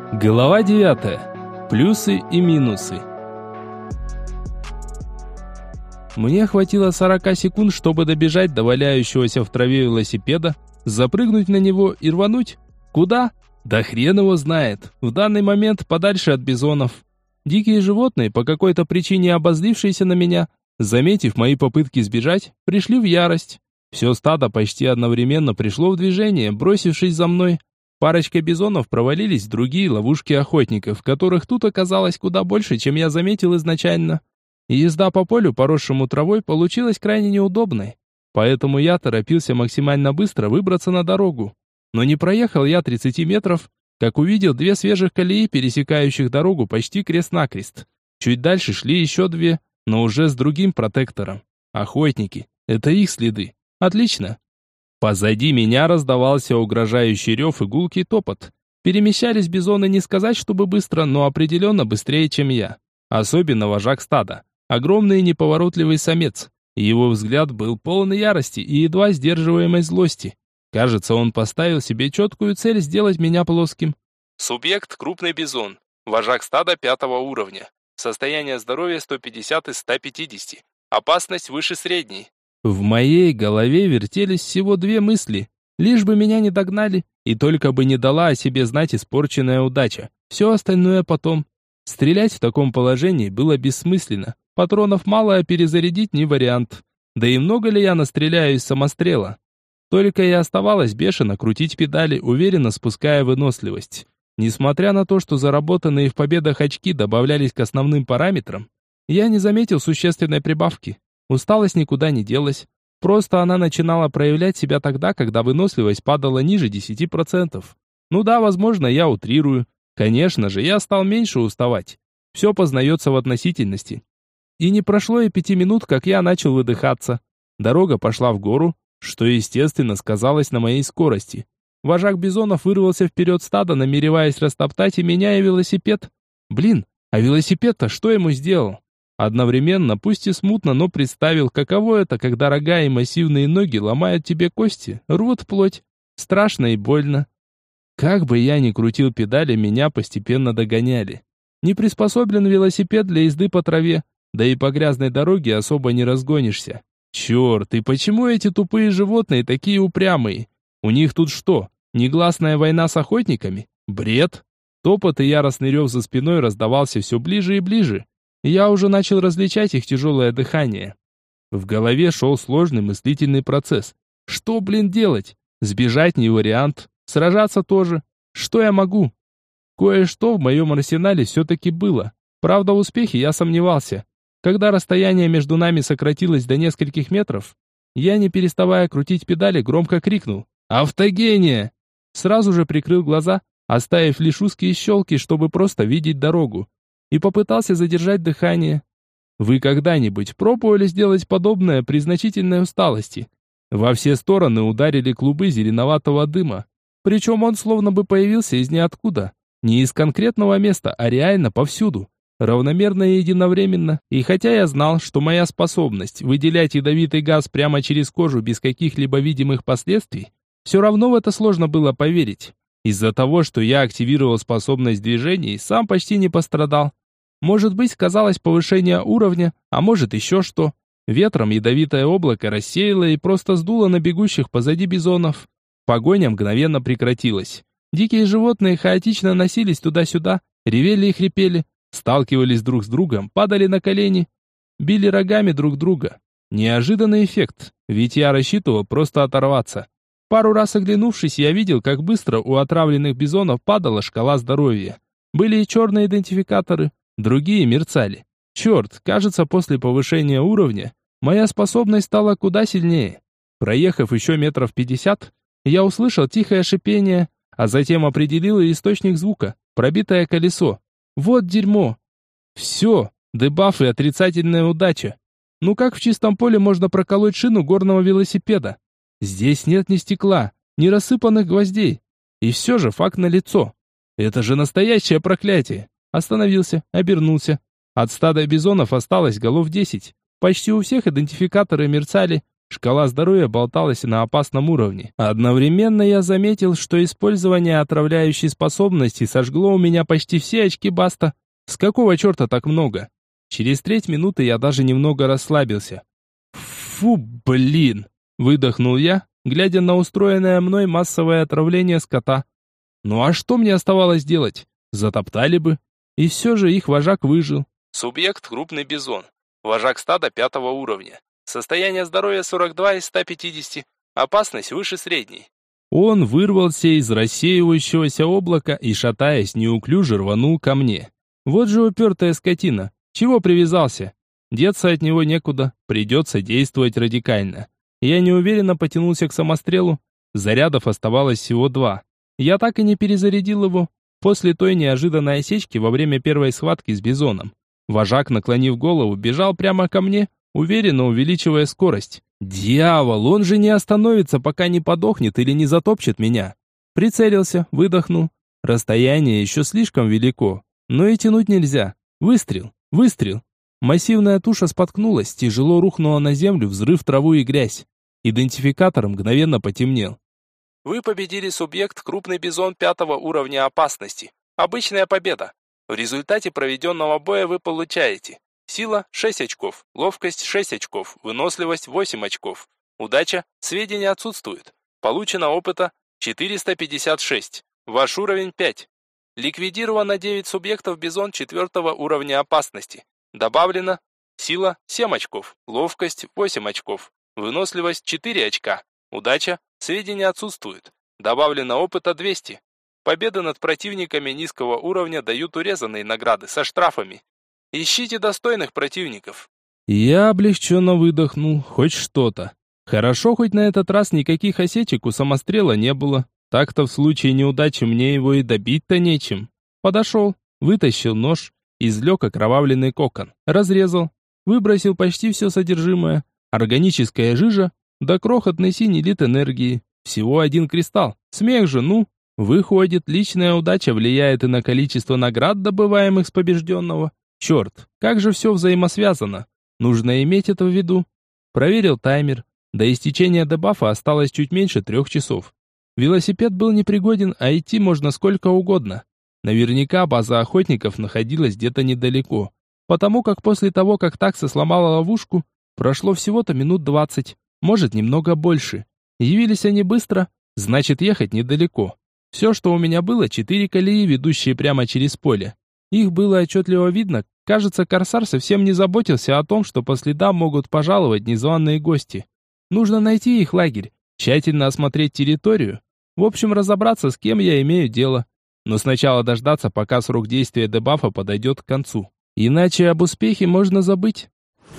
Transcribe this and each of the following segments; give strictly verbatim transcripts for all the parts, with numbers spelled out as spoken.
Глава девятая. Плюсы и минусы. Мне хватило сорока секунд, чтобы добежать до валяющегося в траве велосипеда, запрыгнуть на него и рвануть. Куда? Да хрен его знает. В данный момент подальше от бизонов. Дикие животные, по какой-то причине обозлившиеся на меня, заметив мои попытки сбежать, пришли в ярость. Все стадо почти одновременно пришло в движение, бросившись за мной. Парочка бизонов провалились в другие ловушки охотников, которых тут оказалось куда больше, чем я заметил изначально. И езда по полю, поросшему травой, получилась крайне неудобной. Поэтому я торопился максимально быстро выбраться на дорогу. Но не проехал я тридцати метров, как увидел две свежих колеи, пересекающих дорогу почти крест-накрест. Чуть дальше шли еще две, но уже с другим протектором. Охотники. Это их следы. Отлично. Позади меня раздавался угрожающий рев и гулкий топот. Перемещались бизоны не сказать, чтобы быстро, но определенно быстрее, чем я. Особенно вожак стада. Огромный и неповоротливый самец. Его взгляд был полон ярости и едва сдерживаемой злости. Кажется, он поставил себе четкую цель сделать меня плоским. Субъект – крупный бизон. Вожак стада пятого уровня. Состояние здоровья сто пятьдесят из ста пятидесяти. Опасность выше средней. В моей голове вертелись всего две мысли. Лишь бы меня не догнали, и только бы не дала о себе знать испорченная удача. Все остальное потом. Стрелять в таком положении было бессмысленно. Патронов мало, а перезарядить не вариант. Да и много ли я настреляю из самострела? Только и оставалось бешено крутить педали, уверенно спуская выносливость. Несмотря на то, что заработанные в победах очки добавлялись к основным параметрам, я не заметил существенной прибавки. Усталость никуда не делась. Просто она начинала проявлять себя тогда, когда выносливость падала ниже десяти процентов. Ну да, возможно, я утрирую. Конечно же, я стал меньше уставать. Все познается в относительности. И не прошло и пяти минут, как я начал выдыхаться. Дорога пошла в гору, что, естественно, сказалось на моей скорости. Вожак бизонов вырвался вперед стада, намереваясь растоптать и меня, и велосипед. Блин, а велосипед-то что ему сделал? Одновременно, пусть и смутно, но представил, каково это, когда рога и массивные ноги ломают тебе кости, рвут плоть. Страшно и больно. Как бы я ни крутил педали, меня постепенно догоняли. Не приспособлен велосипед для езды по траве, да и по грязной дороге особо не разгонишься. Черт, и почему эти тупые животные такие упрямые? У них тут что, негласная война с охотниками? Бред! Топот и яростный рев за спиной раздавался все ближе и ближе. Я уже начал различать их тяжелое дыхание. В голове шел сложный мыслительный процесс. Что, блин, делать? Сбежать не вариант. Сражаться тоже. Что я могу? Кое-что в моем арсенале все-таки было. Правда, в успехе я сомневался. Когда расстояние между нами сократилось до нескольких метров, я, не переставая крутить педали, громко крикнул: «Автогения!» Сразу же прикрыл глаза, оставив лишь узкие щелки, чтобы просто видеть дорогу. И попытался задержать дыхание. Вы когда-нибудь пробовали сделать подобное при значительной усталости? Во все стороны ударили клубы зеленоватого дыма. Причем он словно бы появился из ниоткуда. Не из конкретного места, а реально повсюду. Равномерно и единовременно. И хотя я знал, что моя способность выделять ядовитый газ прямо через кожу без каких-либо видимых последствий, все равно в это сложно было поверить. Из-за того, что я активировал способность движений, сам почти не пострадал. Может быть, сказалось повышение уровня, а может еще что. Ветром ядовитое облако рассеяло и просто сдуло на бегущих позади бизонов. Погоня мгновенно прекратилась. Дикие животные хаотично носились туда-сюда, ревели и хрипели, сталкивались друг с другом, падали на колени, били рогами друг друга. Неожиданный эффект, ведь я рассчитывал просто оторваться. Пару раз оглянувшись, я видел, как быстро у отравленных бизонов падала шкала здоровья. Были и черные идентификаторы, другие мерцали. Черт, кажется, после повышения уровня моя способность стала куда сильнее. Проехав еще метров пятьдесят, я услышал тихое шипение, а затем определил и источник звука, пробитое колесо. Вот дерьмо. Все, дебаф и отрицательная удача. Ну как в чистом поле можно проколоть шину горного велосипеда? Здесь нет ни стекла, ни рассыпанных гвоздей. И все же факт налицо. Это же настоящее проклятие. Остановился, обернулся. От стада бизонов осталось голов десять. Почти у всех идентификаторы мерцали, Шкала здоровья болталась на опасном уровне. Одновременно я заметил, что использование отравляющей способности сожгло у меня почти все очки Баста. С какого черта так много? Через треть минуты я даже немного расслабился. Фу, блин! Выдохнул я, глядя на устроенное мной массовое отравление скота. Ну а что мне оставалось делать? Затоптали бы. И все же их вожак выжил. Субъект крупный бизон. Вожак стада пятого уровня. Состояние здоровья сорок два из ста пятидесяти. Опасность выше средней. Он вырвался из рассеивающегося облака и, шатаясь, неуклюже рванул ко мне. Вот же упертая скотина. Чего привязался? Деться от него некуда, придется действовать радикально. Я неуверенно потянулся к самострелу. Зарядов оставалось всего два. Я так и не перезарядил его. После той неожиданной осечки во время первой схватки с бизоном. Вожак, наклонив голову, бежал прямо ко мне, уверенно увеличивая скорость. Дьявол, он же не остановится, пока не подохнет или не затопчет меня. Прицелился, выдохнул. Расстояние еще слишком велико, но и тянуть нельзя. Выстрел, выстрел. Массивная туша споткнулась, тяжело рухнула на землю, взрыв траву и грязь. Идентификатор мгновенно потемнел. Вы победили субъект крупный бизон пятого уровня опасности. Обычная победа. В результате проведенного боя вы получаете сила шесть очков, ловкость шесть очков, выносливость восемь очков. Удача, сведения отсутствуют. Получено опыта четыреста пятьдесят шесть. Ваш уровень пять. Ликвидировано девять субъектов бизон четвертого уровня опасности. Добавлено сила семь очков, ловкость восемь очков, выносливость четыре очка. Удача, сведения отсутствуют. Добавлено опыта двести. Победы над противниками низкого уровня дают урезанные награды со штрафами. Ищите достойных противников. Я облегченно выдохнул, хоть что-то. Хорошо, хоть на этот раз никаких осечек у самострела не было. Так-то в случае неудачи мне его и добить-то нечем. Подошел, вытащил нож, извлек окровавленный кокон, разрезал, выбросил почти все содержимое. Органическая жижа, да крохотный синий лит энергии. Всего один кристалл. Смех же, ну. Выходит, личная удача влияет и на количество наград, добываемых с побежденного. Черт, как же все взаимосвязано. Нужно иметь это в виду. Проверил таймер. До истечения дебафа осталось чуть меньше трех часов. Велосипед был непригоден, а идти можно сколько угодно. Наверняка база охотников находилась где-то недалеко. Потому как после того, как такса сломала ловушку, прошло всего-то минут двадцать. Может, немного больше. Явились они быстро, значит, ехать недалеко. Все, что у меня было, четыре колеи, ведущие прямо через поле. Их было отчетливо видно. Кажется, корсар совсем не заботился о том, что по следам могут пожаловать незваные гости. Нужно найти их лагерь, тщательно осмотреть территорию. В общем, разобраться, с кем я имею дело. Но сначала дождаться, пока срок действия дебафа подойдет к концу. Иначе об успехе можно забыть.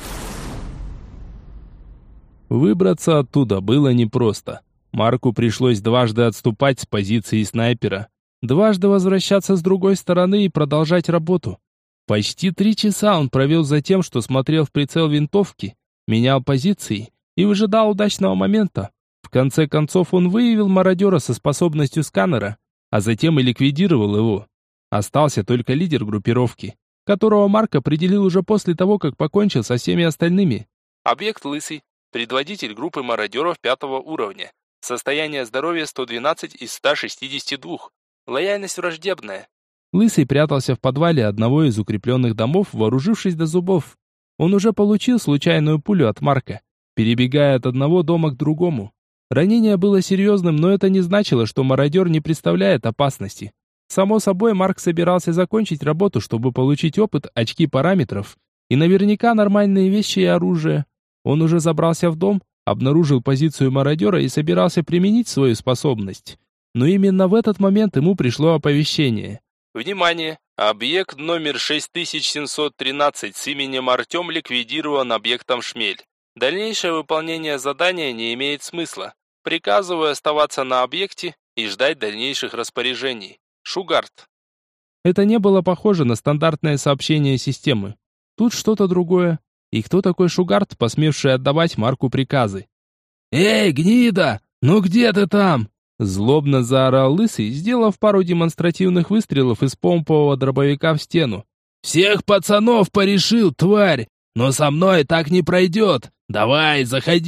Выбраться оттуда было непросто. Марку пришлось дважды отступать с позиции снайпера, дважды возвращаться с другой стороны и продолжать работу. Почти три часа он провел за тем, что смотрел в прицел винтовки, менял позиции и выжидал удачного момента. В конце концов он выявил мародера со способностью сканера, а затем и ликвидировал его. Остался только лидер группировки, которого Марк определил уже после того, как покончил со всеми остальными. Объект лысый, предводитель группы мародеров пятого уровня. Состояние здоровья сто двенадцать из ста шестидесяти двух. Лояльность враждебная. Лысый прятался в подвале одного из укрепленных домов, вооружившись до зубов. Он уже получил случайную пулю от Марка, перебегая от одного дома к другому. Ранение было серьезным, но это не значило, что мародер не представляет опасности. Само собой, Марк собирался закончить работу, чтобы получить опыт, очки параметров и наверняка нормальные вещи и оружие. Он уже забрался в дом, обнаружил позицию мародера и собирался применить свою способность. Но именно в этот момент ему пришло оповещение. Внимание! Объект номер шесть тысяч семьсот тринадцать с именем Артем ликвидирован объектом Шмель. Дальнейшее выполнение задания не имеет смысла. Приказываю оставаться на объекте и ждать дальнейших распоряжений. Шугарт. Это не было похоже на стандартное сообщение системы. Тут что-то другое. И кто такой Шугарт, посмевший отдавать Марку приказы? «Эй, гнида! Ну где ты там?» Злобно заорал Лысый, сделав пару демонстративных выстрелов из помпового дробовика в стену. «Всех пацанов порешил, тварь! Но со мной так не пройдет! Давай, заходи!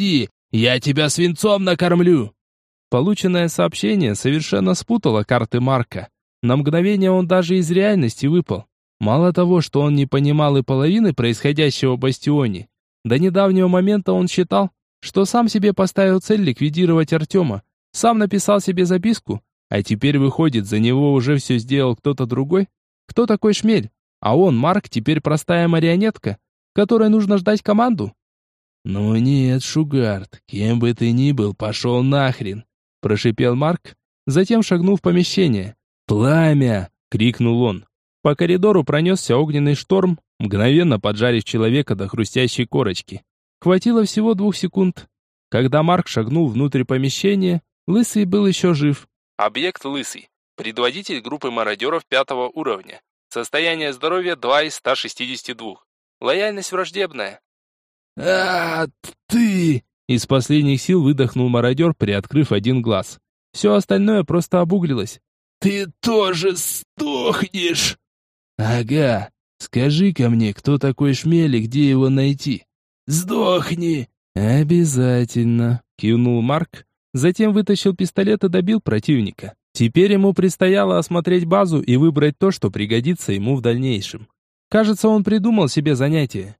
Я тебя свинцом накормлю!» Полученное сообщение совершенно спутало карты Марка. На мгновение он даже из реальности выпал. Мало того, что он не понимал и половины происходящего в Бастионе, до недавнего момента он считал, что сам себе поставил цель ликвидировать Артема, сам написал себе записку, а теперь выходит, за него уже все сделал кто-то другой. Кто такой Шмель? А он, Марк, теперь простая марионетка, которой нужно ждать команду? «Ну нет, Шугард, кем бы ты ни был, пошел нахрен!» Прошипел Марк, затем шагнул в помещение. «Пламя!» — крикнул он. По коридору пронесся огненный шторм, мгновенно поджарив человека до хрустящей корочки. Хватило всего двух секунд. Когда Марк шагнул внутрь помещения, Лысый был еще жив. Объект Лысый. Предводитель группы мародеров пятого уровня. Состояние здоровья два из ста шестидесяти двух. Лояльность враждебная. «А, ты!» Из последних сил выдохнул мародер, приоткрыв один глаз. Все остальное просто обуглилось. «Ты тоже сдохнешь!» «Ага, скажи-ка мне, кто такой Шмель и где его найти?» «Сдохни!» «Обязательно!» — кивнул Марк. Затем вытащил пистолет и добил противника. Теперь ему предстояло осмотреть базу и выбрать то, что пригодится ему в дальнейшем. Кажется, он придумал себе занятие.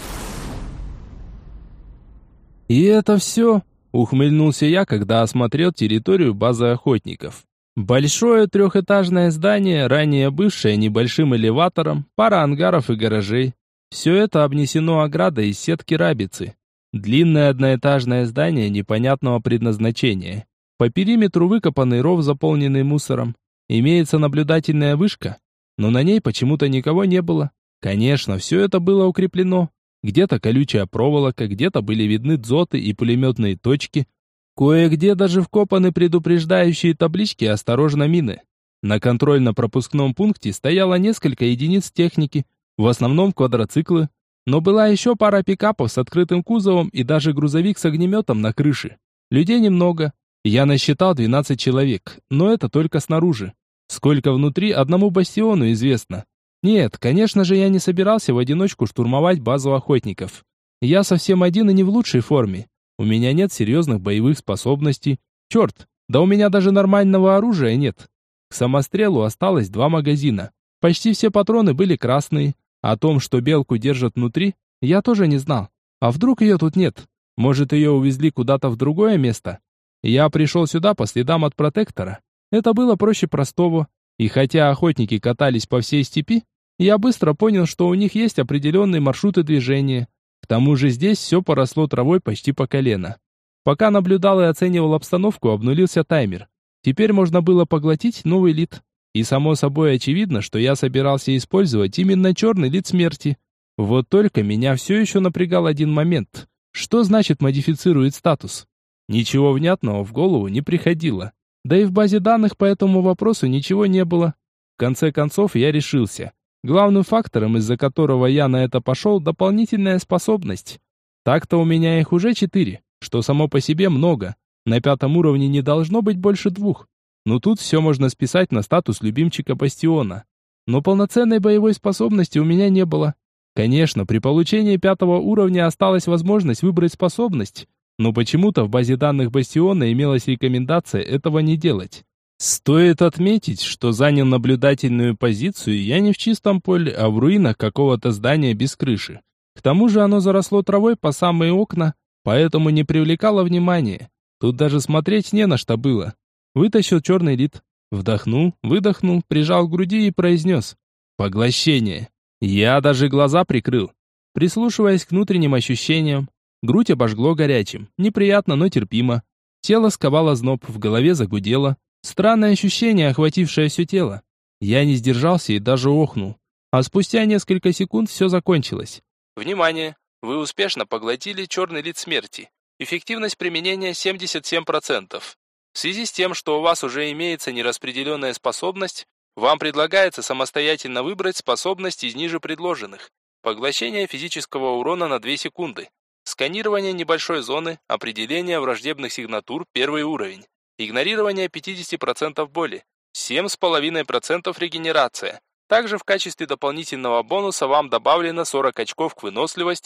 «И это все?» — ухмыльнулся я, когда осмотрел территорию базы охотников. Большое трехэтажное здание, ранее бывшее небольшим элеватором, пара ангаров и гаражей. Все это обнесено оградой из сетки рабицы. Длинное одноэтажное здание непонятного предназначения. По периметру выкопанный ров, заполненный мусором. Имеется наблюдательная вышка, но на ней почему-то никого не было. Конечно, все это было укреплено. Где-то колючая проволока, где-то были видны дзоты и пулеметные точки. Кое-где даже вкопаны предупреждающие таблички «Осторожно, мины». На контрольно-пропускном пункте стояло несколько единиц техники, в основном квадроциклы, но была еще пара пикапов с открытым кузовом и даже грузовик с огнеметом на крыше. Людей немного. Я насчитал двенадцать человек, но это только снаружи. Сколько внутри, одному бастиону известно. Нет, конечно же, я не собирался в одиночку штурмовать базу охотников. Я совсем один и не в лучшей форме. У меня нет серьезных боевых способностей. Черт, да у меня даже нормального оружия нет. К самострелу осталось два магазина. Почти все патроны были красные. О том, что белку держат внутри, я тоже не знал. А вдруг ее тут нет? Может, ее увезли куда-то в другое место? Я пришел сюда по следам от протектора. Это было проще простого. И хотя охотники катались по всей степи, я быстро понял, что у них есть определенные маршруты движения. К тому же здесь все поросло травой почти по колено. Пока наблюдал и оценивал обстановку, обнулился таймер. Теперь можно было поглотить новый лид. И само собой очевидно, что я собирался использовать именно черный лид смерти. Вот только меня все еще напрягал один момент. Что значит модифицирует статус? Ничего внятного в голову не приходило. Да и в базе данных по этому вопросу ничего не было. В конце концов я решился. Главным фактором, из-за которого я на это пошел, дополнительная способность. Так-то у меня их уже четыре, что само по себе много. На пятом уровне не должно быть больше двух. Но тут все можно списать на статус любимчика Бастиона. Но полноценной боевой способности у меня не было. Конечно, при получении пятого уровня осталась возможность выбрать способность, но почему-то в базе данных Бастиона имелась рекомендация этого не делать. Стоит отметить, что занял наблюдательную позицию я не в чистом поле, а в руинах какого-то здания без крыши. К тому же оно заросло травой по самые окна, поэтому не привлекало внимания. Тут даже смотреть не на что было. Вытащил черный лид, вдохнул, выдохнул, прижал к груди и произнес: «Поглощение». Я даже глаза прикрыл, прислушиваясь к внутренним ощущениям. Грудь обожгло горячим, неприятно, но терпимо. Тело сковало зноб, в голове загудело. Странное ощущение, охватившее все тело. Я не сдержался и даже охнул. А спустя несколько секунд все закончилось. Внимание! Вы успешно поглотили черный лид смерти. Эффективность применения семьдесят семь процентов. В связи с тем, что у вас уже имеется нераспределенная способность, вам предлагается самостоятельно выбрать способность из ниже предложенных. Поглощение физического урона на две секунды. Сканирование небольшой зоны, определение враждебных сигнатур первый уровень. Игнорирование пятьдесят процентов боли. семь с половиной процентов регенерация. Также в качестве дополнительного бонуса вам добавлено сорок очков к выносливости,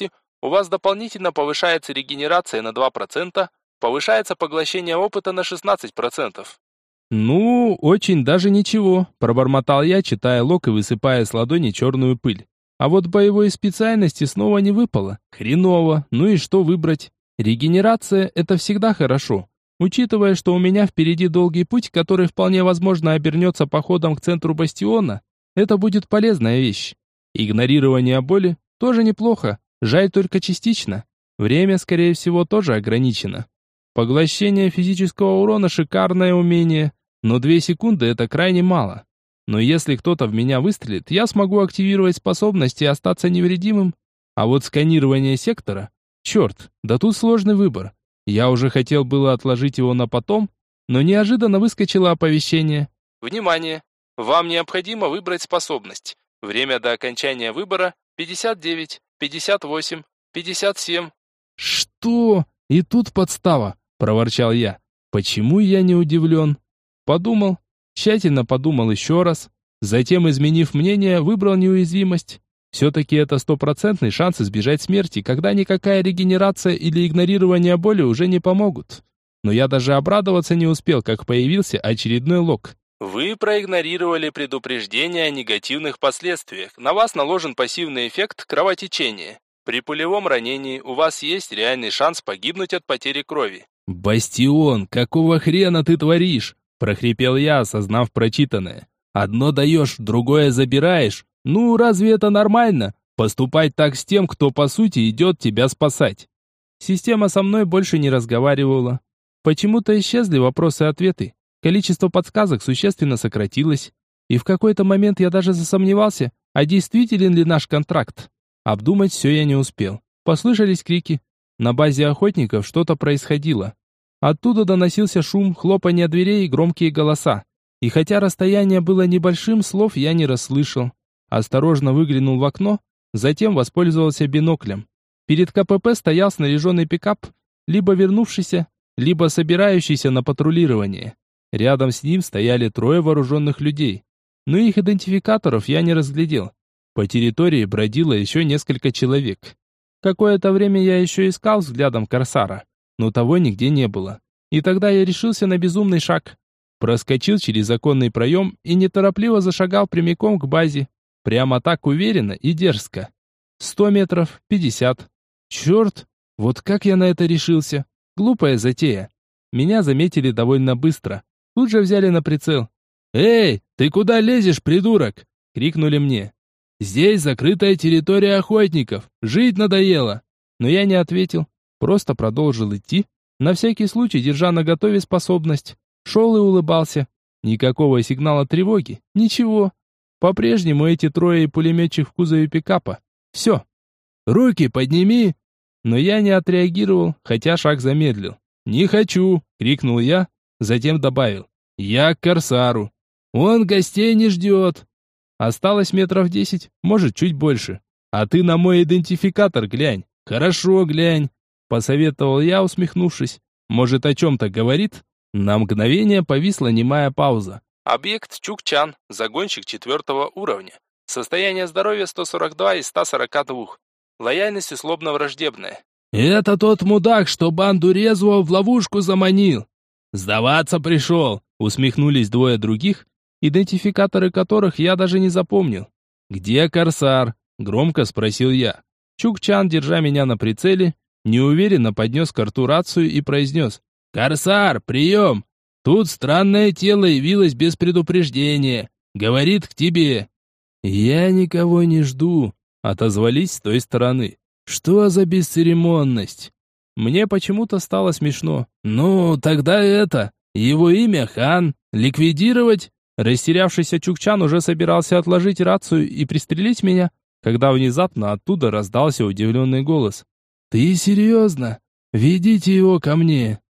У вас дополнительно повышается регенерация на два процента, повышается поглощение опыта на шестнадцать процентов. «Ну, очень даже ничего», – пробормотал я, читая лог и высыпая с ладони черную пыль. А вот боевой специальности снова не выпало. Хреново, ну и что выбрать? Регенерация – это всегда хорошо. Учитывая, что у меня впереди долгий путь, который вполне возможно обернется походом к центру бастиона, это будет полезная вещь. Игнорирование боли тоже неплохо, жаль только частично. Время, скорее всего, тоже ограничено. Поглощение физического урона – шикарное умение, но две секунды – это крайне мало. Но если кто-то в меня выстрелит, я смогу активировать способности и остаться невредимым. А вот сканирование сектора... Черт, да тут сложный выбор. Я уже хотел было отложить его на потом, но неожиданно выскочило оповещение. Внимание! Вам необходимо выбрать способность. Время до окончания выбора пятьдесят девять, пятьдесят восемь, пятьдесят семь. Что? И тут подстава, проворчал я. Почему я не удивлен? Подумал, тщательно подумал еще раз, затем, изменив мнение, выбрал неуязвимость. Все-таки это стопроцентный шанс избежать смерти, когда никакая регенерация или игнорирование боли уже не помогут. Но я даже обрадоваться не успел, как появился очередной лог. Вы проигнорировали предупреждение о негативных последствиях. На вас наложен пассивный эффект кровотечения. При пулевом ранении у вас есть реальный шанс погибнуть от потери крови. «Бастион, какого хрена ты творишь?» – прохрипел я, осознав прочитанное. «Одно даешь, другое забираешь. Ну, разве это нормально? Поступать так с тем, кто по сути идет тебя спасать?» Система со мной больше не разговаривала. Почему-то исчезли вопросы-ответы. Количество подсказок существенно сократилось. И в какой-то момент я даже засомневался, а действителен ли наш контракт. Обдумать все я не успел. Послышались крики. На базе охотников что-то происходило. Оттуда доносился шум, хлопанье дверей и громкие голоса. И хотя расстояние было небольшим, слов я не расслышал. Осторожно выглянул в окно, затем воспользовался биноклем. Перед КПП стоял снаряженный пикап, либо вернувшийся, либо собирающийся на патрулирование. Рядом с ним стояли трое вооруженных людей, но их идентификаторов я не разглядел. По территории бродило еще несколько человек. Какое-то время я еще искал взглядом корсара, но того нигде не было. И тогда я решился на безумный шаг. Проскочил через законный проем и неторопливо зашагал прямиком к базе. Прямо так уверенно и дерзко. Сто метров, пятьдесят. Черт, вот как я на это решился. Глупая затея. Меня заметили довольно быстро. Тут же взяли на прицел. «Эй, ты куда лезешь, придурок?» — крикнули мне. «Здесь закрытая территория охотников. Жить надоело». Но я не ответил. Просто продолжил идти, на всякий случай держа наготове способность. Шел и улыбался. Никакого сигнала тревоги. Ничего. По-прежнему эти трое и пулеметчик в кузове пикапа. Все. «Руки подними!» Но я не отреагировал, хотя шаг замедлил. «Не хочу!» — крикнул я, затем добавил. «Я к корсару. Он гостей не ждет!» Осталось метров десять, может, чуть больше. «А ты на мой идентификатор глянь!» «Хорошо, глянь!» — посоветовал я, усмехнувшись. «Может, о чем-то говорит?» На мгновение повисла немая пауза. Объект Чукчан, загонщик четвертого уровня. Состояние здоровья сто сорок два из ста сорока двух. Лояльность условно-враждебная. «Это тот мудак, что банду резвого в ловушку заманил!» «Сдаваться пришел!» — усмехнулись двое других, идентификаторы которых я даже не запомнил. «Где корсар?» — громко спросил я. Чукчан, держа меня на прицеле, неуверенно поднес к рту рацию и произнес: «Корсар, прием! Тут странное тело явилось без предупреждения. Говорит к тебе». «Я никого не жду», — отозвались с той стороны. «Что за бесцеремонность?» Мне почему-то стало смешно. «Ну, тогда это... Его имя Хан. Ликвидировать?» Растерявшийся Чукчан уже собирался отложить рацию и пристрелить меня, когда внезапно оттуда раздался удивленный голос. «Ты серьезно? Ведите его ко мне!»